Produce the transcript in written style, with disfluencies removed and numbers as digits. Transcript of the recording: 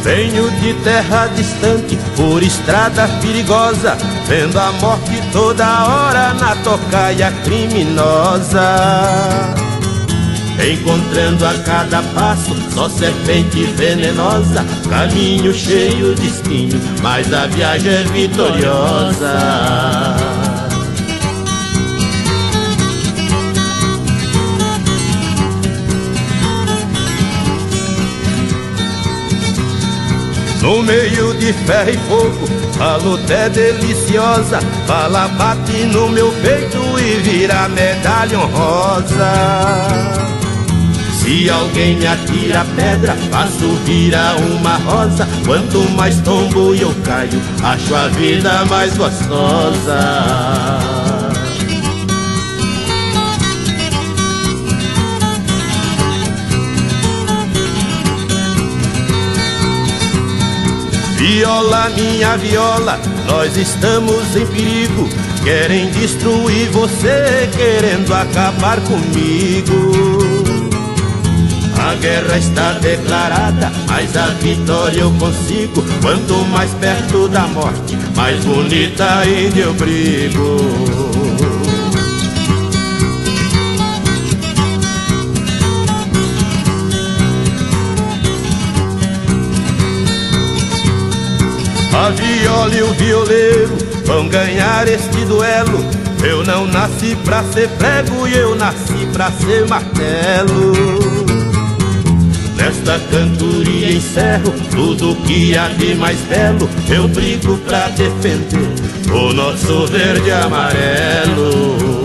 Venho de terra distante, por estrada perigosa, vendo a morte toda hora na tocaia criminosa. Encontrando a cada passo só serpente venenosa, caminho cheio de espinho, mas a viagem é vitoriosa. No meio de ferro e fogo, a luta é deliciosa. Bala bate no meu peito e vira medalha honrosa. Se alguém me atira pedra, faço virar uma rosa. Quanto mais tombo eu caio, acho a vida mais gostosa. Viola, minha viola, nós estamos em perigo. Querem destruir você, querendo acabar comigo. A guerra está declarada, mas a vitória eu consigo. Quanto mais perto da morte, mais bonita ainda eu brigo. A viola e o violeiro vão ganhar este duelo. Eu não nasci pra ser prego e eu nasci pra ser martelo. Nesta cantoria encerro tudo que há de mais belo. Eu brigo pra defender o nosso verde e amarelo.